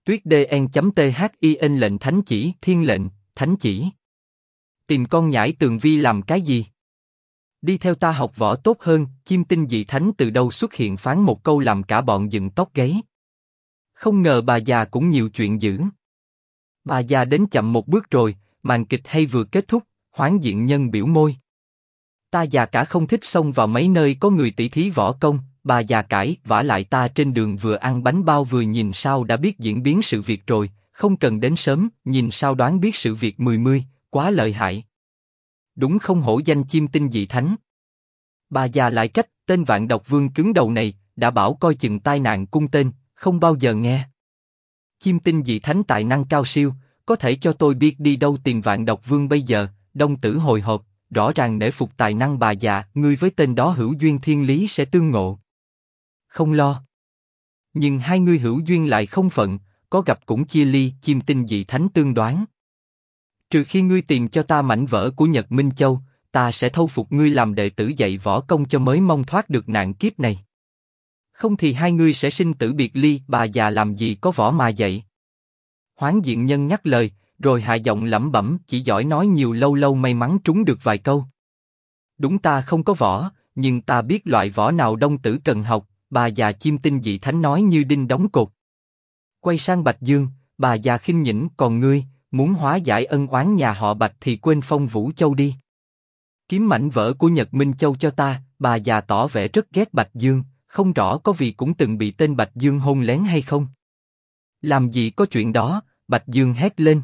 Tuyết DN.THIN lệnh thánh chỉ, thiên lệnh, thánh chỉ. Tìm con nhãi tường vi làm cái gì? Đi theo ta học võ tốt hơn, chim tinh dị thánh từ đâu xuất hiện phán một câu làm cả bọn dựng tóc gáy. Không ngờ bà già cũng nhiều chuyện dữ. Bà già đến chậm một bước rồi, màn kịch hay vừa kết thúc, Hoáng Diện Nhân biểu môi. Ta già cả không thích xông vào mấy nơi có người tỷ thí võ công, bà già cãi, vả lại ta trên đường vừa ăn bánh bao vừa nhìn sao đã biết diễn biến sự việc rồi, không cần đến sớm, nhìn sao đoán biết sự việc mười, quá lợi hại. Đúng không hổ danh chim tinh dị thánh. Bà già lại trách, tên Vạn Độc Vương cứng đầu này, đã bảo coi chừng tai nạn cung tên, không bao giờ nghe. Chim tinh dị thánh tài năng cao siêu, có thể cho tôi biết đi đâu tìm Vạn Độc Vương bây giờ? Đông Tử hồi hộp, rõ ràng nể phục tài năng bà già, ngươi với tên đó hữu duyên thiên lý sẽ tương ngộ. Không lo. Nhưng hai ngươi hữu duyên lại không phận, có gặp cũng chia ly, chim tinh dị thánh tương đoán. Trừ khi ngươi tìm cho ta mảnh vỡ của Nhật Minh Châu, ta sẽ thâu phục ngươi làm đệ tử dạy võ công cho mới mong thoát được nạn kiếp này. Không thì hai ngươi sẽ sinh tử biệt ly, bà già làm gì có võ mà dạy. Hoáng Diện Nhân nhắc lời, rồi hạ giọng lẩm bẩm, chỉ giỏi nói nhiều lâu lâu may mắn trúng được vài câu. Đúng ta không có võ, nhưng ta biết loại võ nào Đông Tử cần học, bà già chim tinh dị thánh nói như đinh đóng cột. Quay sang Bạch Dương, bà già khinh nhỉnh, còn ngươi, muốn hóa giải ân oán nhà họ Bạch thì quên Phong Vũ Châu đi. Kiếm mảnh vỡ của Nhật Minh Châu cho ta, bà già tỏ vẻ rất ghét Bạch Dương, không rõ có vì cũng từng bị tên Bạch Dương hôn lén hay không. Làm gì có chuyện đó, Bạch Dương hét lên.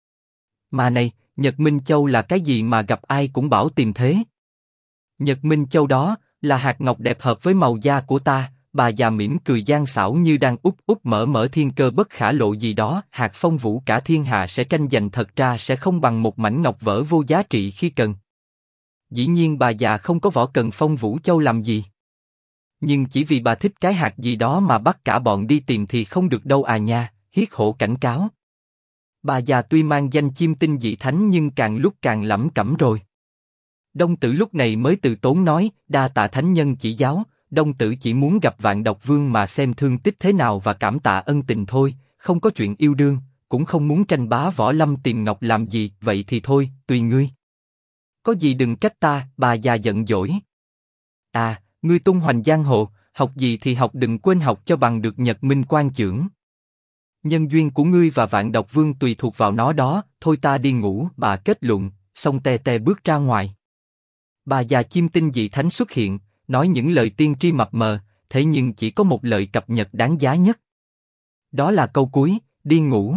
Mà này, Nhật Minh Châu là cái gì mà gặp ai cũng bảo tìm thế? Nhật Minh Châu đó, là hạt ngọc đẹp hợp với màu da của ta, bà già mỉm cười gian xảo như đang úp mở thiên cơ bất khả lộ gì đó, hạt Phong Vũ cả thiên hạ sẽ tranh giành thật ra sẽ không bằng một mảnh ngọc vỡ vô giá trị khi cần. Dĩ nhiên bà già không có võ cần Phong Vũ Châu làm gì. Nhưng chỉ vì bà thích cái hạt gì đó mà bắt cả bọn đi tìm thì không được đâu à nha, Hiết Hổ cảnh cáo. Bà già tuy mang danh chim tinh dị thánh nhưng càng lúc càng lẩm cẩm rồi. Đông Tử lúc này mới từ tốn nói, đa tạ thánh nhân chỉ giáo, Đông Tử chỉ muốn gặp Vạn Độc Vương mà xem thương tích thế nào và cảm tạ ân tình thôi, không có chuyện yêu đương, cũng không muốn tranh bá võ lâm tìm ngọc làm gì, vậy thì thôi, tùy ngươi. Có gì đừng trách ta, bà già giận dỗi. À, ngươi tung hoành giang hồ, học gì thì học, đừng quên học cho bằng được Nhật Minh Quan chưởng. Nhân duyên của ngươi và Vạn Độc Vương tùy thuộc vào nó đó, thôi ta đi ngủ, bà kết luận, xong tè tè bước ra ngoài. Bà già chim tinh dị thánh xuất hiện, nói những lời tiên tri mập mờ, thế nhưng chỉ có một lời cập nhật đáng giá nhất. Đó là câu cuối, đi ngủ.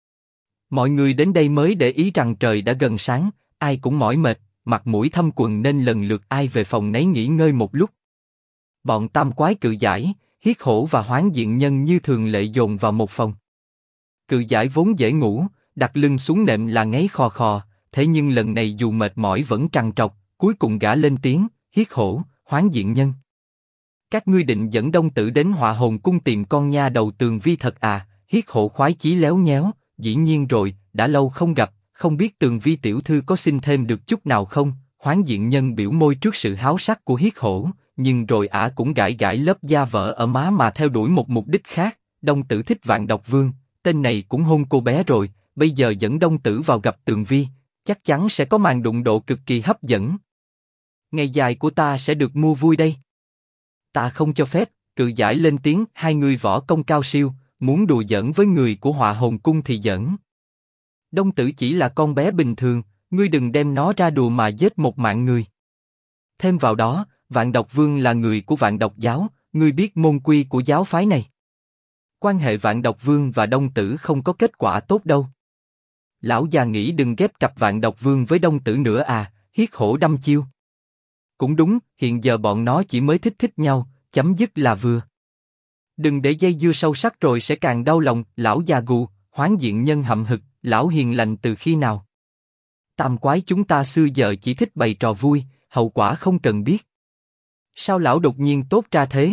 Mọi người đến đây mới để ý rằng trời đã gần sáng, ai cũng mỏi mệt, mặt mũi thâm quầng nên lần lượt ai về phòng nấy nghỉ ngơi một lúc. Bọn Tam Quái Cự Giải, Hiết Hổ và Hoáng Diện Nhân như thường lệ dồn vào một phòng. Cự Giải vốn dễ ngủ, đặt lưng xuống nệm là ngáy khò khò, thế nhưng lần này dù mệt mỏi vẫn trằn trọc, cuối cùng gã lên tiếng, Hiết Hổ, Hoáng Diện Nhân. Các ngươi định dẫn Đông Tử đến Họa Hồn Cung tìm con nha đầu Tường Vi thật à? Hiết Hổ khoái chí léo nhéo, dĩ nhiên rồi, đã lâu không gặp, không biết Tường Vi tiểu thư có xin thêm được chút nào không? Hoáng Diện Nhân biểu môi trước sự háo sắc của Hiết Hổ, nhưng rồi ả cũng gãi gãi lớp da vỡ ở má mà theo đuổi một mục đích khác. Đông Tử thích Vạn Độc Vương, tên này cũng hôn cô bé rồi, bây giờ dẫn Đông Tử vào gặp Tường Vi, chắc chắn sẽ có màn đụng độ cực kỳ hấp dẫn. Ngày dài của ta sẽ được mua vui đây. Ta không cho phép, Cự Giải lên tiếng, hai người võ công cao siêu, muốn đùa giỡn với người của Họa Hồn Cung thì giỡn. Đông Tử chỉ là con bé bình thường, ngươi đừng đem nó ra đùa mà giết một mạng người. Thêm vào đó, Vạn Độc Vương là người của Vạn Độc Giáo, ngươi biết môn quy của giáo phái này. Quan hệ Vạn Độc Vương và Đông Tử không có kết quả tốt đâu. Lão già nghĩ đừng ghép cặp Vạn Độc Vương với Đông Tử nữa à? Hiết Hổ đăm chiêu. Cũng đúng, hiện giờ bọn nó chỉ mới thích nhau, chấm dứt là vừa. Đừng để dây dưa sâu sắc rồi sẽ càng đau lòng. Lão già gù, Hoáng Diện Nhân hậm hực, lão hiền lành từ khi nào? Tam Quái chúng ta xưa giờ chỉ thích bày trò vui, hậu quả không cần biết. Sao lão đột nhiên tốt ra thế?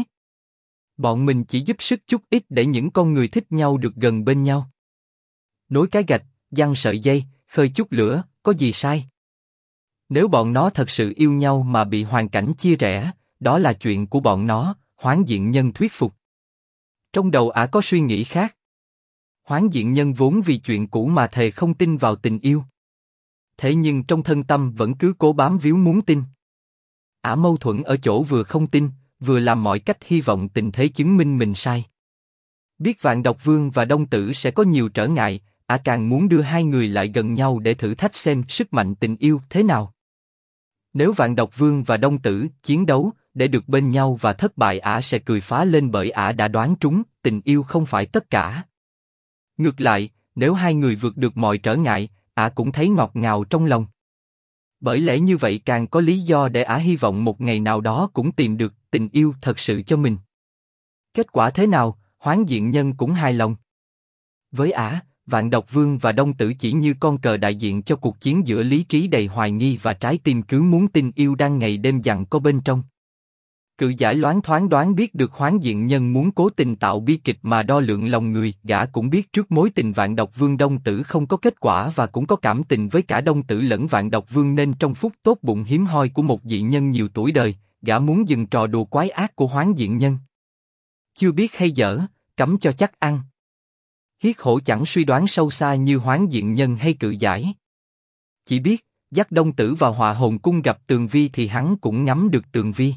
Bọn mình chỉ giúp sức chút ít để những con người thích nhau được gần bên nhau. Nối cái gạch, giăng sợi dây, khơi chút lửa, có gì sai? Nếu bọn nó thật sự yêu nhau mà bị hoàn cảnh chia rẽ, đó là chuyện của bọn nó, Hoáng Diện Nhân thuyết phục. Trong đầu ả có suy nghĩ khác. Hoáng Diện Nhân vốn vì chuyện cũ mà thề không tin vào tình yêu. Thế nhưng trong thân tâm vẫn cứ cố bám víu muốn tin. Ả mâu thuẫn ở chỗ vừa không tin, vừa làm mọi cách hy vọng tình thế chứng minh mình sai. Biết Vạn Độc Vương và Đông Tử sẽ có nhiều trở ngại, Ả càng muốn đưa hai người lại gần nhau để thử thách xem sức mạnh tình yêu thế nào. Nếu Vạn Độc Vương và Đông Tử chiến đấu để được bên nhau và thất bại, Ả sẽ cười phá lên bởi Ả đã đoán trúng, tình yêu không phải tất cả. Ngược lại, nếu hai người vượt được mọi trở ngại, Ả cũng thấy ngọt ngào trong lòng. Bởi lẽ như vậy càng có lý do để Ả hy vọng một ngày nào đó cũng tìm được tình yêu thật sự cho mình. Kết quả thế nào, Hoáng Diện Nhân cũng hài lòng. Với Ả, Vạn Độc Vương và Đông Tử chỉ như con cờ đại diện cho cuộc chiến giữa lý trí đầy hoài nghi và trái tim cứ muốn tin yêu đang ngày đêm giằng co bên trong. Cự giải loáng thoáng đoán biết được Hoáng Diện Nhân muốn cố tình tạo bi kịch mà đo lượng lòng người, gã cũng biết trước mối tình Vạn Độc Vương Đông Tử không có kết quả và cũng có cảm tình với cả Đông Tử lẫn Vạn Độc Vương, nên trong phút tốt bụng hiếm hoi của một dị nhân nhiều tuổi đời, gã muốn dừng trò đùa quái ác của Hoáng Diện Nhân. Chưa biết hay dở, cấm cho chắc ăn. Hiết Hổ chẳng suy đoán sâu xa như Hoáng Diện Nhân hay Cự giải. Chỉ biết, dắt Đông Tử vào Họa Hồn Cung gặp Tường Vi thì hắn cũng ngắm được Tường Vi.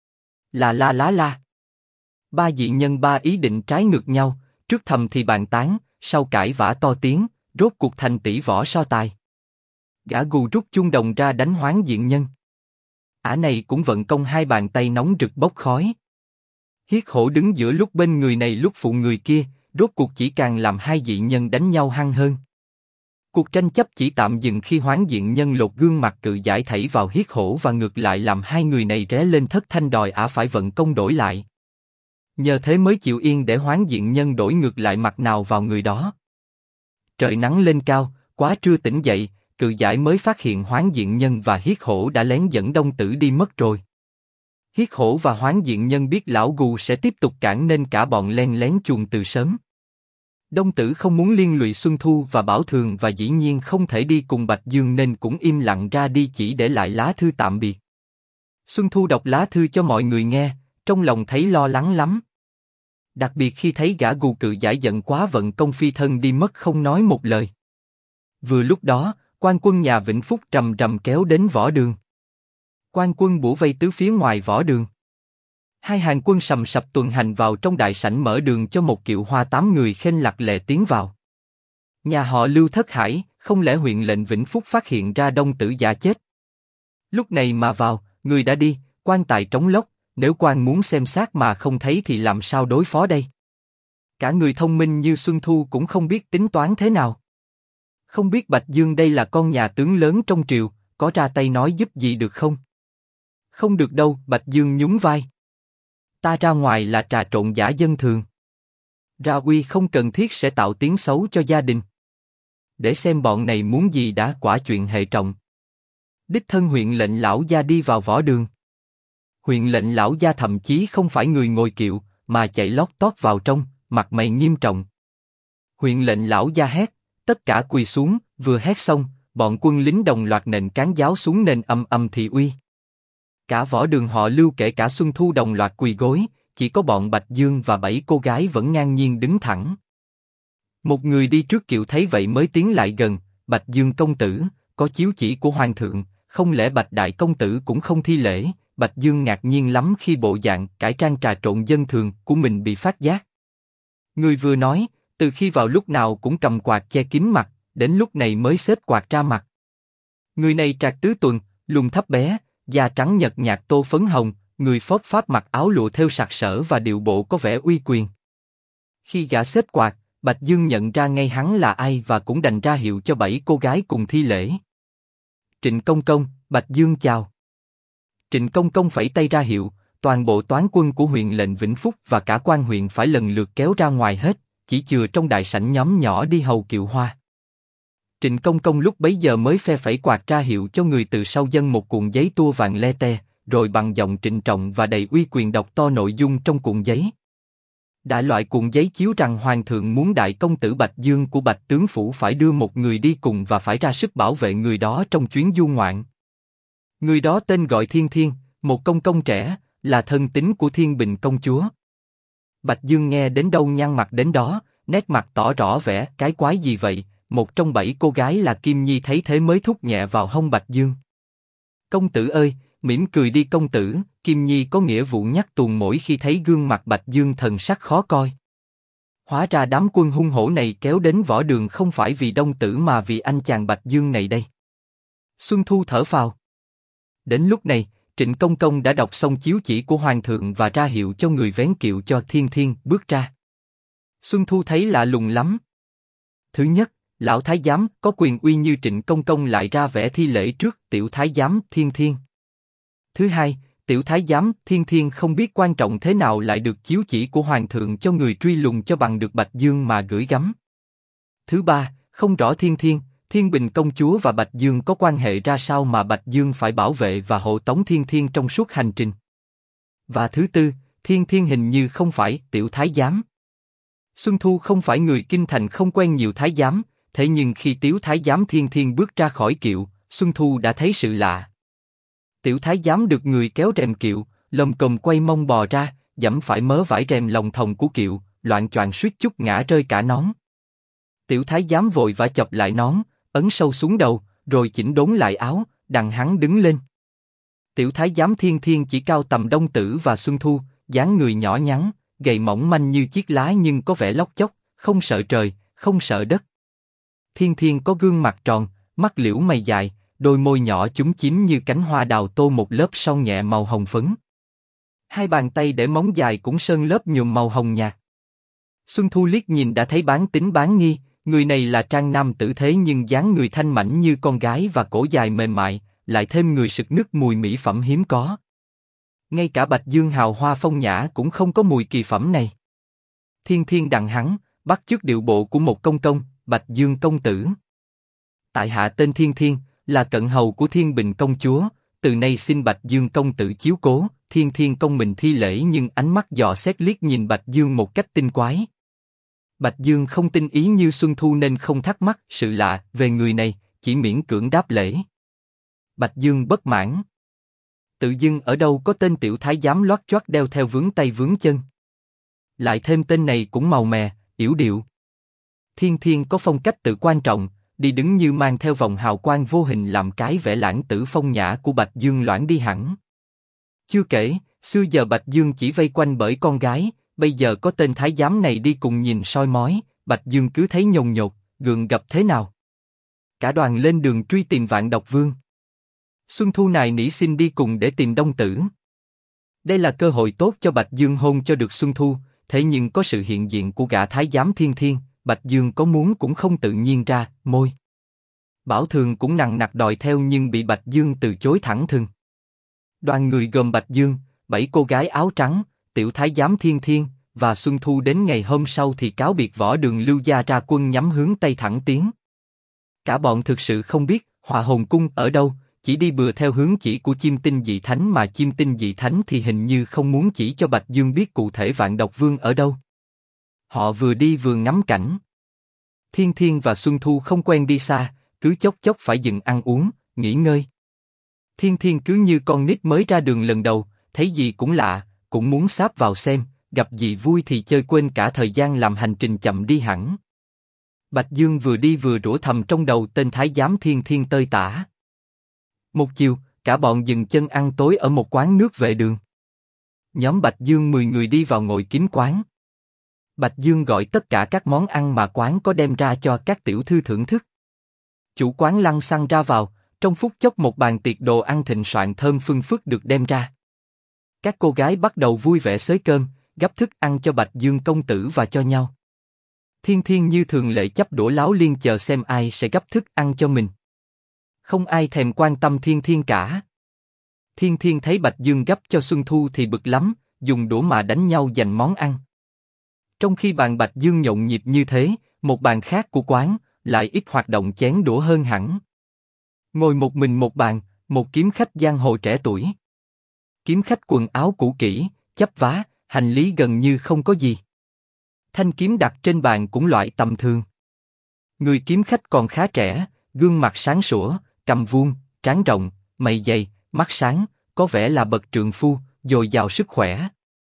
La. Ba dị nhân ba ý định trái ngược nhau, trước thầm thì bàn tán, sau cãi vã to tiếng, rốt cuộc thành tỷ võ so tài. Gã gù rút chuông đồng ra đánh Hoáng Diện Nhân. Ả này cũng vận công hai bàn tay nóng rực bốc khói. Hiết Hổ đứng giữa lúc bên người này lúc phụ người kia, rốt cuộc chỉ càng làm hai dị nhân đánh nhau hăng hơn. Cuộc tranh chấp chỉ tạm dừng khi Hoáng Diện Nhân lột gương mặt Cự giải thảy vào Hiết Hổ và ngược lại làm hai người này ré lên thất thanh đòi Ả phải vận công đổi lại. Nhờ thế mới chịu yên để Hoáng Diện Nhân đổi ngược lại mặt nào vào người đó. Trời nắng lên cao, quá trưa tỉnh dậy, Cự giải mới phát hiện Hoáng Diện Nhân và Hiết Hổ đã lén dẫn Đông Tử đi mất rồi. Hiết Hổ và Hoáng Diện Nhân biết lão gù sẽ tiếp tục cản nên cả bọn len lén chuồn từ sớm. Đông Tử không muốn liên lụy Xuân Thu và Bảo Thường và dĩ nhiên không thể đi cùng Bạch Dương nên cũng im lặng ra đi chỉ để lại lá thư tạm biệt. Xuân Thu đọc lá thư cho mọi người nghe, trong lòng thấy lo lắng lắm. Đặc biệt khi thấy gã gù Cự giải giận quá vận công phi thân đi mất không nói một lời. Vừa lúc đó, quan quân nhà Vĩnh Phúc rầm rầm kéo đến võ đường. Quan quân bủa vây tứ phía ngoài võ đường. Hai hàng quân sầm sập tuần hành vào trong đại sảnh mở đường cho một kiệu hoa 8 người khênh lặc lè tiến vào. Nhà họ Lưu thất hải, không lẽ huyện lệnh Vĩnh Phúc phát hiện ra Đông Tử giả chết? Lúc này mà vào, người đã đi, quan tài trống lốc, nếu quan muốn xem xác mà không thấy thì làm sao đối phó đây? Cả người thông minh như Xuân Thu cũng không biết tính toán thế nào. Không biết Bạch Dương đây là con nhà tướng lớn trong triều, có ra tay nói giúp gì được không? Không được đâu, Bạch Dương nhún vai. Ta ra ngoài là trà trộn giả dân thường. Ra uy không cần thiết sẽ tạo tiếng xấu cho gia đình. Để xem bọn này muốn gì đã, quả chuyện hệ trọng. Đích thân huyện lệnh lão gia đi vào võ đường. Huyện lệnh lão gia thậm chí không phải người ngồi kiệu, mà chạy lót tót vào trong, mặt mày nghiêm trọng. Huyện lệnh lão gia hét, tất cả quỳ xuống, vừa hét xong, bọn quân lính đồng loạt nện cán giáo xuống nền ầm ầm thị uy. Cả võ đường họ Lưu kể cả Xuân Thu đồng loạt quỳ gối, chỉ có bọn Bạch Dương và 7 cô gái vẫn ngang nhiên đứng thẳng. Một người đi trước kiệu thấy vậy mới tiến lại gần, Bạch Dương công tử, có chiếu chỉ của hoàng thượng, không lẽ Bạch đại công tử cũng không thi lễ? Bạch Dương ngạc nhiên lắm khi bộ dạng cải trang trà trộn dân thường của mình bị phát giác. Người vừa nói, từ khi vào lúc nào cũng cầm quạt che kín mặt, đến lúc này mới xếp quạt ra mặt. Người này trạc tứ tuần, lùn thấp bé, da trắng nhợt nhạt tô phấn hồng, người phốp pháp mặc áo lụa thêu sặc sỡ và điệu bộ có vẻ uy quyền. Khi gã xếp quạt, Bạch Dương nhận ra ngay hắn là ai và cũng đành ra hiệu cho 7 cô gái cùng thi lễ. Trịnh Công Công, Bạch Dương chào. Trịnh Công Công phẩy tay ra hiệu, toàn bộ toán quân của huyện lệnh Vĩnh Phúc và cả quan huyện phải lần lượt kéo ra ngoài hết, chỉ chừa trong đại sảnh nhóm nhỏ đi hầu kiệu hoa. Trịnh Công Công lúc bấy giờ mới phe phẩy quạt ra hiệu cho người từ sau dâng một cuộn giấy tua vàng le te, rồi bằng giọng trịnh trọng và đầy uy quyền đọc to nội dung trong cuộn giấy. Đại loại cuộn giấy chiếu rằng hoàng thượng muốn đại công tử Bạch Dương của Bạch tướng phủ phải đưa một người đi cùng và phải ra sức bảo vệ người đó trong chuyến du ngoạn. Người đó tên gọi Thiên Thiên, một công công trẻ, là thân tín của Thiên Bình công chúa. Bạch Dương nghe đến đâu nhăn mặt đến đó, nét mặt tỏ rõ vẻ cái quái gì vậy. Một trong 7 cô gái là Kim Nhi thấy thế mới thúc nhẹ vào hông Bạch Dương. Công tử ơi, mỉm cười đi công tử. Kim Nhi có nghĩa vụ nhắc tuồng mỗi khi thấy gương mặt Bạch Dương thần sắc khó coi. Hóa ra đám quân hung hổ này kéo đến võ đường không phải vì Đông Tử mà vì anh chàng Bạch Dương này đây. Xuân Thu thở phào. Đến lúc này, Trịnh Công Công đã đọc xong chiếu chỉ của Hoàng thượng và ra hiệu cho người vén kiệu cho Thiên Thiên bước ra. Xuân Thu thấy lạ lùng lắm. Thứ nhất, lão thái giám có quyền uy như Trịnh Công Công lại ra vẻ thi lễ trước tiểu thái giám Thiên Thiên. Thứ hai, tiểu thái giám Thiên Thiên không biết quan trọng thế nào lại được chiếu chỉ của Hoàng thượng cho người truy lùng cho bằng được Bạch Dương mà gửi gắm. Thứ ba, không rõ Thiên Thiên, Thiên Bình công chúa và Bạch Dương có quan hệ ra sao mà Bạch Dương phải bảo vệ và hộ tống Thiên Thiên trong suốt hành trình. Và thứ tư, Thiên Thiên hình như không phải tiểu thái giám. Xuân Thu không phải người kinh thành không quen nhiều thái giám, thế nhưng khi tiểu thái giám Thiên Thiên bước ra khỏi kiệu, Xuân Thu đã thấy sự lạ. Tiểu thái giám được người kéo rèm kiệu, lồm cồm quay mông bò ra, giẫm phải mớ vải rèm lồng thòng của kiệu, loạng choạng suýt chút ngã rơi cả nón. Tiểu thái giám vội vã chọc lại nón, ấn sâu xuống đầu, rồi chỉnh đốn lại áo, đặng hắn đứng lên. Tiểu thái giám Thiên Thiên chỉ cao tầm Đông Tử và Xuân Thu, dáng người nhỏ nhắn, gầy mỏng manh như chiếc lá nhưng có vẻ lóc chóc, không sợ trời, không sợ đất. Thiên Thiên có gương mặt tròn, mắt liễu mày dài, đôi môi nhỏ chúm chím như cánh hoa đào tô một lớp son nhẹ màu hồng phấn. Hai bàn tay để móng dài cũng sơn lớp nhuộm màu hồng nhạt. Xuân Thu liếc nhìn đã thấy bán tính bán nghi, người này là trang nam tử thế nhưng dáng người thanh mảnh như con gái và cổ dài mềm mại, lại thêm người sực nức mùi mỹ phẩm hiếm có. Ngay cả Bạch Dương hào hoa phong nhã cũng không có mùi kỳ phẩm này. Thiên Thiên đặng hắn, bắt chước điệu bộ của một công công, Bạch Dương công tử. Tại hạ tên Thiên Thiên, là cận hầu của Thiên Bình công chúa, từ nay xin Bạch Dương công tử chiếu cố. Thiên Thiên công mình thi lễ nhưng ánh mắt dò xét liếc nhìn Bạch Dương một cách tinh quái. Bạch Dương không tinh ý như Xuân Thu nên không thắc mắc sự lạ về người này, chỉ miễn cưỡng đáp lễ. Bạch Dương bất mãn. Tự dưng ở đâu có tên tiểu thái giám loắt choắt đeo theo vướng tay vướng chân. Lại thêm tên này cũng màu mè, yểu điệu. Thiên Thiên có phong cách tự quan trọng, đi đứng như mang theo vòng hào quang vô hình làm cái vẻ lãng tử phong nhã của Bạch Dương loãng đi hẳn. Chưa kể, xưa giờ Bạch Dương chỉ vây quanh bởi con gái, bây giờ có tên thái giám này đi cùng nhìn soi mói, Bạch Dương cứ thấy nhồn nhột, gượng gập thế nào. Cả đoàn lên đường truy tìm Vạn Độc Vương. Xuân Thu nài nỉ xin đi cùng để tìm Đông Tử. Đây là cơ hội tốt cho Bạch Dương hôn cho được Xuân Thu, thế nhưng có sự hiện diện của gã thái giám Thiên Thiên, Bạch Dương có muốn cũng không tự nhiên ra môi. Bảo Thường cũng nằng nặc đòi theo nhưng bị Bạch Dương từ chối thẳng thừng. Đoàn người gồm Bạch Dương, 7 cô gái áo trắng, tiểu thái giám Thiên Thiên và Xuân Thu đến ngày hôm sau thì cáo biệt võ đường Lưu gia ra quân nhắm hướng Tây thẳng tiến. Cả bọn thực sự không biết Hỏa Hồn Cung ở đâu, chỉ đi bừa theo hướng chỉ của Chiêm Tinh Dị Thánh mà Chiêm Tinh Dị Thánh thì hình như không muốn chỉ cho Bạch Dương biết cụ thể Vạn Độc Vương ở đâu. Họ vừa đi vừa ngắm cảnh. Thiên Thiên và Xuân Thu không quen đi xa, cứ chốc chốc phải dừng ăn uống, nghỉ ngơi. Thiên Thiên cứ như con nít mới ra đường lần đầu, thấy gì cũng lạ, cũng muốn sáp vào xem, gặp gì vui thì chơi quên cả thời gian làm hành trình chậm đi hẳn. Bạch Dương vừa đi vừa rủa thầm trong đầu tên thái giám Thiên Thiên tơi tả. Một chiều, cả bọn dừng chân ăn tối ở một quán nước vệ đường. Nhóm Bạch Dương 10 người đi vào ngồi kín quán. Bạch Dương gọi tất cả các món ăn mà quán có đem ra cho các tiểu thư thưởng thức. Chủ quán lăng xăng ra vào, trong phút chốc một bàn tiệc đồ ăn thịnh soạn thơm phưng phức được đem ra. Các cô gái bắt đầu vui vẻ xới cơm, gắp thức ăn cho Bạch Dương công tử và cho nhau. Thiên Thiên như thường lệ chấp đũa láo liên chờ xem ai sẽ gắp thức ăn cho mình. Không ai thèm quan tâm Thiên Thiên cả. Thiên Thiên thấy Bạch Dương gắp cho Xuân Thu thì bực lắm, dùng đũa mà đánh nhau giành món ăn. Trong khi bàn Bạch Dương nhộn nhịp như thế, một bàn khác của quán lại ít hoạt động chén đũa hơn hẳn. Ngồi một mình một bàn, một kiếm khách giang hồ trẻ tuổi. Kiếm khách quần áo cũ kỹ, chắp vá, hành lý gần như không có gì. Thanh kiếm đặt trên bàn cũng loại tầm thường. Người kiếm khách còn khá trẻ, gương mặt sáng sủa, cằm vuông, trán rộng, mày dày, mắt sáng, có vẻ là bậc trượng phu, dồi dào sức khỏe.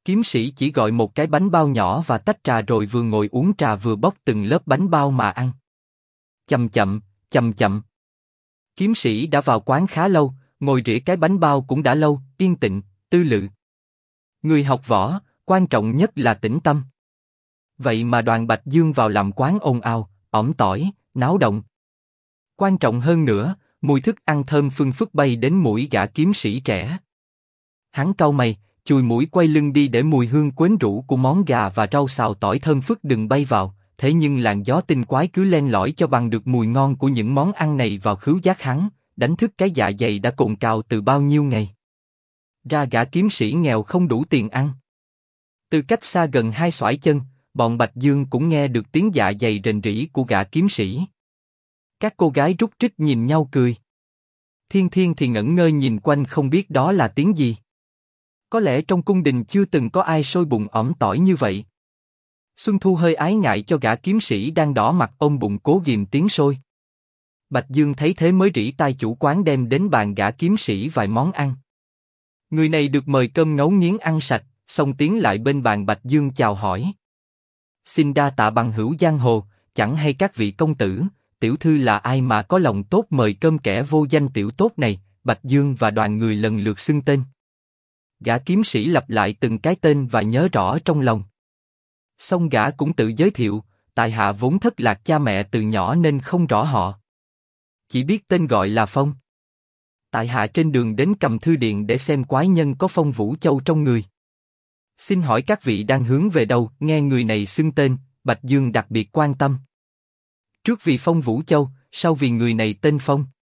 Kiếm sĩ chỉ gọi một cái bánh bao nhỏ và tách trà rồi vừa ngồi uống trà vừa bóc từng lớp bánh bao mà ăn. Chậm chậm, chậm chậm. Kiếm sĩ đã vào quán khá lâu, ngồi rỉa cái bánh bao cũng đã lâu, yên tĩnh, tư lự. Người học võ, quan trọng nhất là tĩnh tâm. Vậy mà đoàn Bạch Dương vào làm quán ồn ào, ỏm tỏi, náo động. Quan trọng hơn nữa, mùi thức ăn thơm phưng phức bay đến mũi gã kiếm sĩ trẻ. Hắn cau mày, chùi mũi quay lưng đi để mùi hương quyến rũ của món gà và rau xào tỏi thơm phức đừng bay vào. Thế nhưng làn gió tinh quái cứ len lỏi cho bằng được mùi ngon của những món ăn này vào khứu giác hắn, đánh thức cái dạ dày đã cồn cào từ bao nhiêu ngày. Ra gã kiếm sĩ nghèo không đủ tiền ăn. Từ cách xa gần 2 xoải chân, bọn Bạch Dương cũng nghe được tiếng dạ dày rền rĩ của gã kiếm sĩ. Các cô gái rúc rích nhìn nhau cười. Thiên Thiên thì ngẩn ngơ nhìn quanh không biết đó là tiếng gì. Có lẽ trong cung đình chưa từng có ai sôi bụng ỏm tỏi như vậy. Xuân Thu hơi ái ngại cho gã kiếm sĩ đang đỏ mặt ôm bụng cố ghìm tiếng sôi. Bạch Dương thấy thế mới rỉ tai chủ quán đem đến bàn gã kiếm sĩ vài món ăn. Người này được mời cơm ngấu nghiến ăn sạch, xong tiến lại bên bàn Bạch Dương chào hỏi. Xin đa tạ bằng hữu giang hồ, chẳng hay các vị công tử, tiểu thư là ai mà có lòng tốt mời cơm kẻ vô danh tiểu tốt này. Bạch Dương và đoàn người lần lượt xưng tên. Gã kiếm sĩ lặp lại từng cái tên và nhớ rõ trong lòng. Xong gã cũng tự giới thiệu, tại hạ vốn thất lạc cha mẹ từ nhỏ nên không rõ họ. Chỉ biết tên gọi là Phong. Tại hạ trên đường đến Cầm Thư Điện để xem quái nhân có Phong Vũ Châu trong người. Xin hỏi các vị đang hướng về đâu? Nghe người này xưng tên, Bạch Dương đặc biệt quan tâm. Trước vì Phong Vũ Châu, sau vì người này tên Phong.